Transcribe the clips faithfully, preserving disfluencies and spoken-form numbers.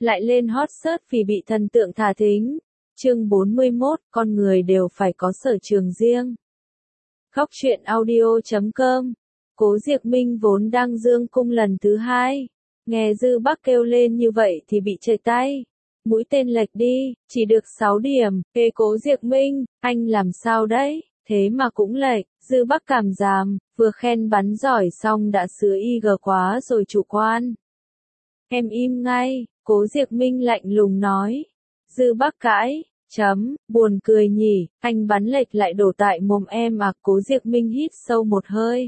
lại lên hot search vì bị thần tượng thả thính. Chương bốn mươi mốt, con người đều phải có sở trường riêng. Góc truyện audio chấm com. Cố Diệc Minh vốn đang dương cung lần thứ hai. Nghe Dư Bắc kêu lên như vậy thì bị trầy tay. Mũi tên lệch đi, chỉ được sáu điểm. Ê Cố Diệc Minh, anh làm sao đấy? Thế mà cũng lệch. Dư Bắc cảm giảm, vừa khen bắn giỏi xong đã sứa i giê quá rồi chủ quan. Em im ngay, Cố Diệc Minh lạnh lùng nói. Dư Bắc cãi, chấm, buồn cười nhỉ, anh bắn lệch lại đổ tại mồm em à. Cố Diệc Minh hít sâu một hơi.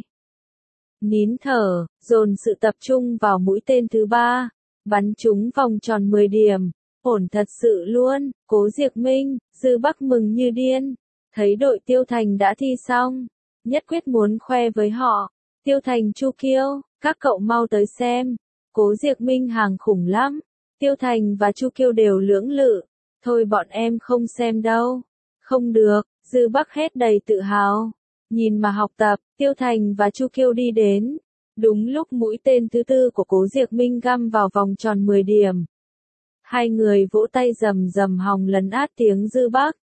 Nín thở, dồn sự tập trung vào mũi tên thứ ba, bắn trúng vòng tròn mười điểm, ổn thật sự luôn. Cố Diệc Minh, Dư Bắc mừng như điên, thấy đội Tiêu Thành đã thi xong, nhất quyết muốn khoe với họ. Tiêu Thành, Chu Kiêu, các cậu mau tới xem. Cố Diệc Minh hàng khủng lắm. Tiêu Thành và Chu Kiêu đều lưỡng lự. Thôi bọn em không xem đâu. Không được, Dư Bắc hét đầy tự hào. Nhìn mà học tập, Tiêu Thành và Chu Kiêu đi đến. Đúng lúc mũi tên thứ tư của Cố Diệc Minh găm vào vòng tròn mười điểm. Hai người vỗ tay rầm rầm hòng lấn át tiếng Dư Bắc.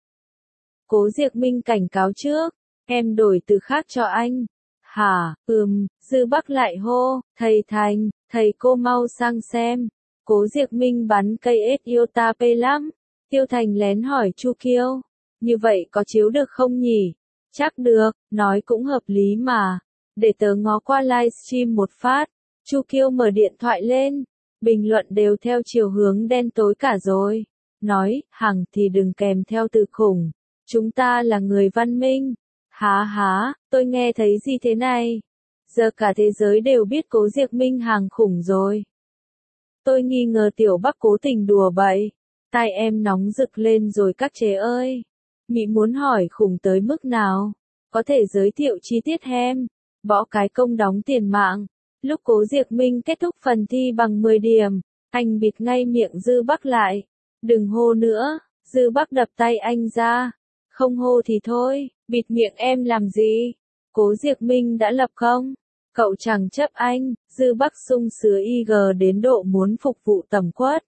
Cố Diệc Minh cảnh cáo trước, em đổi từ khác cho anh. Hả, ừm, Dư Bắc lại hô, thầy Thành, thầy cô mau sang xem. Cố Diệc Minh bắn cây ét iota pê lắm. Tiêu Thành lén hỏi Chu Kiêu, như vậy có chiếu được không nhỉ? Chắc được, nói cũng hợp lý mà. Để tớ ngó qua livestream một phát. Chu Kiêu mở điện thoại lên. Bình luận đều theo chiều hướng đen tối cả rồi. Nói, hằng thì đừng kèm theo từ khủng. Chúng ta là người văn minh. Há há, tôi nghe thấy gì thế này? Giờ cả thế giới đều biết Cố Diệc Minh hàng khủng rồi. Tôi nghi ngờ Tiểu Bắc cố tình đùa bậy. Tai em nóng rực lên rồi các chế ơi. Mị muốn hỏi khủng tới mức nào? Có thể giới thiệu chi tiết hem. Bỏ cái công đóng tiền mạng. Lúc Cố Diệc Minh kết thúc phần thi bằng mười điểm, anh bịt ngay miệng Dư Bắc lại. Đừng hô nữa. Dư Bắc đập tay anh ra. Không hô thì thôi, bịt miệng em làm gì? Cố Diệc Minh đã lập công. Cậu chẳng chấp anh. Dư Bắc sung sứa i giê đến độ muốn phục vụ tẩm quất.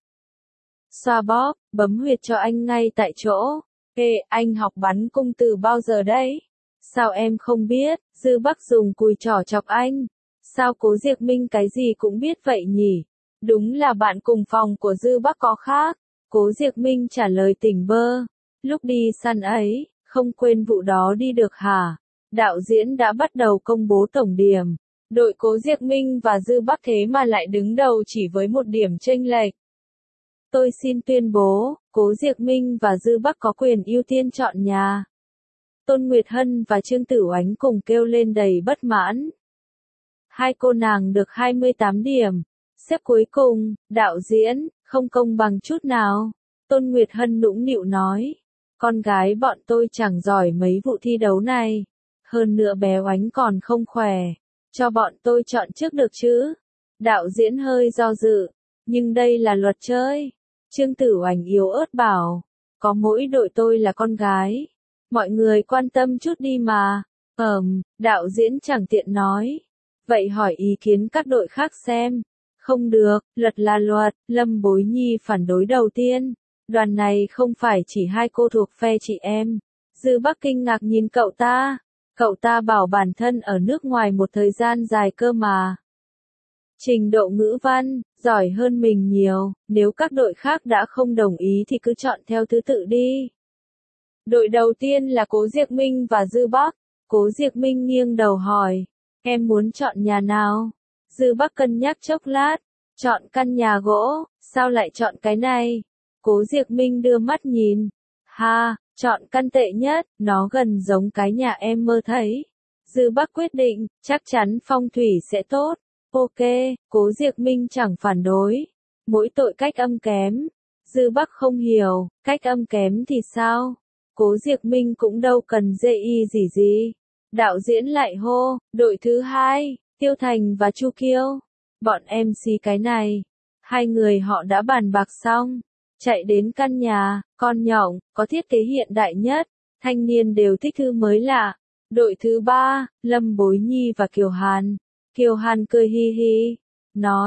Xoa bóp, bấm huyệt cho anh ngay tại chỗ. Ê, anh học bắn cung từ bao giờ đấy? Sao em không biết? Dư Bắc dùng cùi trỏ chọc anh. Sao Cố Diệc Minh cái gì cũng biết vậy nhỉ? Đúng là bạn cùng phòng của Dư Bắc có khác. Cố Diệc Minh trả lời tỉnh bơ. Lúc đi săn ấy, không quên vụ đó đi được hả? Đạo diễn đã bắt đầu công bố tổng điểm. Đội Cố Diệc Minh và Dư Bắc thế mà lại đứng đầu chỉ với một điểm chênh lệch. Tôi xin tuyên bố, Cố Diệc Minh và Dư Bắc có quyền ưu tiên chọn nhà. Tôn Nguyệt Hân và Trương Tử Oánh cùng kêu lên đầy bất mãn. Hai cô nàng được hai mươi tám điểm. Xếp cuối cùng, đạo diễn, không công bằng chút nào. Tôn Nguyệt Hân nũng nịu nói. Con gái bọn tôi chẳng giỏi mấy vụ thi đấu này. Hơn nữa bé Oánh còn không khỏe. Cho bọn tôi chọn trước được chứ? Đạo diễn hơi do dự. Nhưng đây là luật chơi. Trương Tử Oánh yếu ớt bảo. Có mỗi đội tôi là con gái. Mọi người quan tâm chút đi mà. Ờm, đạo diễn chẳng tiện nói. Vậy hỏi ý kiến các đội khác xem. Không được, luật là luật. Lâm Bối Nhi phản đối đầu tiên. Đoàn này không phải chỉ hai cô thuộc phe chị em. Dư Bắc kinh ngạc nhìn cậu ta. Cậu ta bảo bản thân ở nước ngoài một thời gian dài cơ mà. Trình độ ngữ văn, giỏi hơn mình nhiều. Nếu các đội khác đã không đồng ý thì cứ chọn theo thứ tự đi. Đội đầu tiên là Cố Diệc Minh và Dư Bắc. Cố Diệc Minh nghiêng đầu hỏi. Em muốn chọn nhà nào? Dư Bắc cân nhắc chốc lát. Chọn căn nhà gỗ, sao lại chọn cái này? Cố Diệc Minh đưa mắt nhìn. Ha, chọn căn tệ nhất, nó gần giống cái nhà em mơ thấy. Dư Bắc quyết định, chắc chắn phong thủy sẽ tốt. Ok, Cố Diệc Minh chẳng phản đối. Mỗi tội cách âm kém. Dư Bắc không hiểu, cách âm kém thì sao? Cố Diệc Minh cũng đâu cần dê y gì gì. Đạo diễn lại hô, đội thứ hai, Tiêu Thành và Chu Kiêu. Bọn em xí cái này. Hai người họ đã bàn bạc xong. Chạy đến căn nhà, con nhộng, có thiết kế hiện đại nhất. Thanh niên đều thích thứ mới lạ. Đội thứ ba, Lâm Bối Nhi và Kiều Hàn. Kiều Hàn cười hi hi. Nói,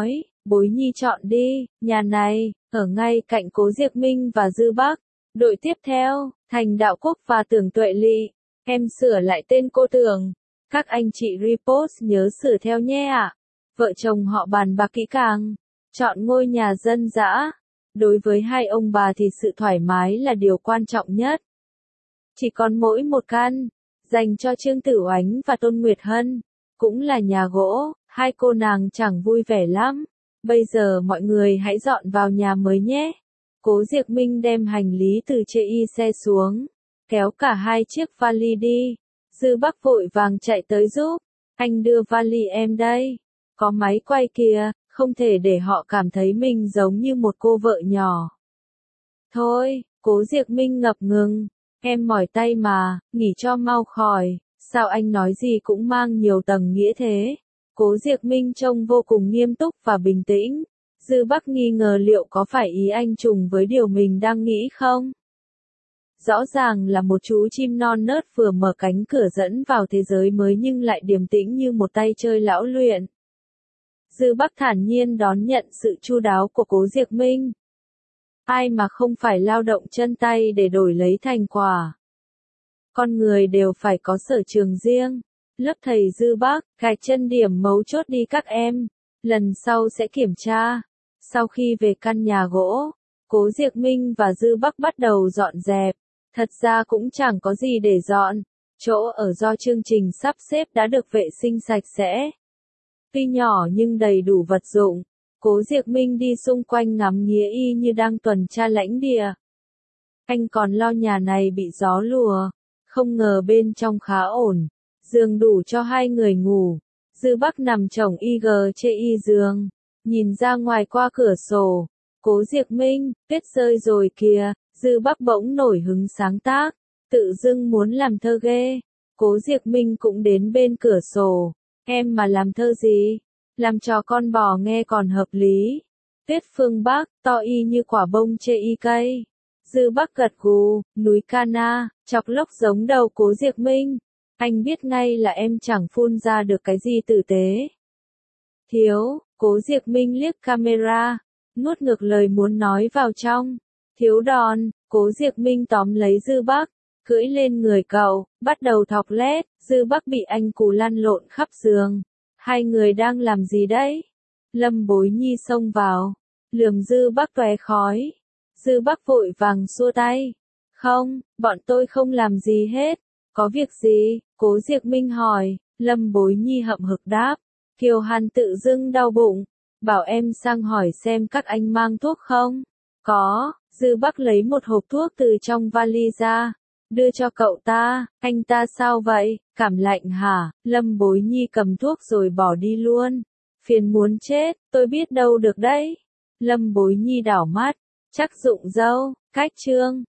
Bối Nhi chọn đi, nhà này, ở ngay cạnh Cố Diệc Minh và Dư Bắc. Đội tiếp theo, Thành Đạo Quốc và Tưởng Tuệ Lị. Em sửa lại tên cô Tưởng. Các anh chị repost nhớ sửa theo nhé ạ. Vợ chồng họ bàn bạc kỹ càng. Chọn ngôi nhà dân dã. Đối với hai ông bà thì sự thoải mái là điều quan trọng nhất. Chỉ còn mỗi một căn, dành cho Trương Tử Oánh và Tôn Nguyệt Hân. Cũng là nhà gỗ, hai cô nàng chẳng vui vẻ lắm. Bây giờ mọi người hãy dọn vào nhà mới nhé. Cố Diệc Minh đem hành lý từ chê y xe xuống, kéo cả hai chiếc vali đi. Dư Bắc vội vàng chạy tới giúp. Anh đưa vali em đây. Có máy quay kìa, không thể để họ cảm thấy mình giống như một cô vợ nhỏ. Thôi, Cố Diệc Minh ngập ngừng. Em mỏi tay mà, nghỉ cho mau khỏi. Sao anh nói gì cũng mang nhiều tầng nghĩa thế? Cố Diệc Minh trông vô cùng nghiêm túc và bình tĩnh. Dư Bắc nghi ngờ liệu có phải ý anh trùng với điều mình đang nghĩ không? Rõ ràng là một chú chim non nớt vừa mở cánh cửa dẫn vào thế giới mới nhưng lại điềm tĩnh như một tay chơi lão luyện. Dư Bắc thản nhiên đón nhận sự chu đáo của Cố Diệc Minh. Ai mà không phải lao động chân tay để đổi lấy thành quả. Con người đều phải có sở trường riêng. Lớp thầy Dư Bắc, gạch chân điểm mấu chốt đi các em. Lần sau sẽ kiểm tra. Sau khi về căn nhà gỗ, Cố Diệc Minh và Dư Bắc bắt đầu dọn dẹp. Thật ra cũng chẳng có gì để dọn. Chỗ ở do chương trình sắp xếp đã được vệ sinh sạch sẽ. Tuy nhỏ nhưng đầy đủ vật dụng. Cố Diệc Minh đi xung quanh ngắm nghía y như đang tuần tra lãnh địa. Anh còn lo nhà này bị gió lùa. Không ngờ bên trong khá ổn. Giường đủ cho hai người ngủ. Dư Bắc nằm chồng y gờ chê y giường. Nhìn ra ngoài qua cửa sổ. Cố Diệc Minh, tuyết rơi rồi kìa. Dư Bắc bỗng nổi hứng sáng tác. Tự dưng muốn làm thơ ghê. Cố Diệc Minh cũng đến bên cửa sổ. Em mà làm thơ gì? Làm trò con bò nghe còn hợp lý. Tuyết phương Bắc, to y như quả bông chê y cây. Dư Bắc gật gù, núi Cana, chọc lốc giống đầu Cố Diệc Minh. Anh biết ngay là em chẳng phun ra được cái gì tử tế. Thiếu, Cố Diệc Minh liếc camera, nuốt ngược lời muốn nói vào trong. Thiếu đòn, Cố Diệc Minh tóm lấy Dư Bắc, cưỡi lên người cậu, bắt đầu thọc lét. Dư Bắc bị anh cù lăn lộn khắp giường. Hai người đang làm gì đấy? Lâm Bối Nhi xông vào, lườm Dư Bắc tóe khói. Dư Bắc vội vàng xua tay. Không, bọn tôi không làm gì hết. Có việc gì? Cố Diệc Minh hỏi. Lâm Bối Nhi hậm hực đáp. Kiều Hàn tự dưng đau bụng. Bảo em sang hỏi xem các anh mang thuốc không? Có. Dư Bắc lấy một hộp thuốc từ trong vali ra. Đưa cho cậu ta. Anh ta sao vậy? Cảm lạnh hả? Lâm Bối Nhi cầm thuốc rồi bỏ đi luôn. Phiền muốn chết, tôi biết đâu được đấy. Lâm Bối Nhi đảo mắt. Chắc dụng dâu, cách trương.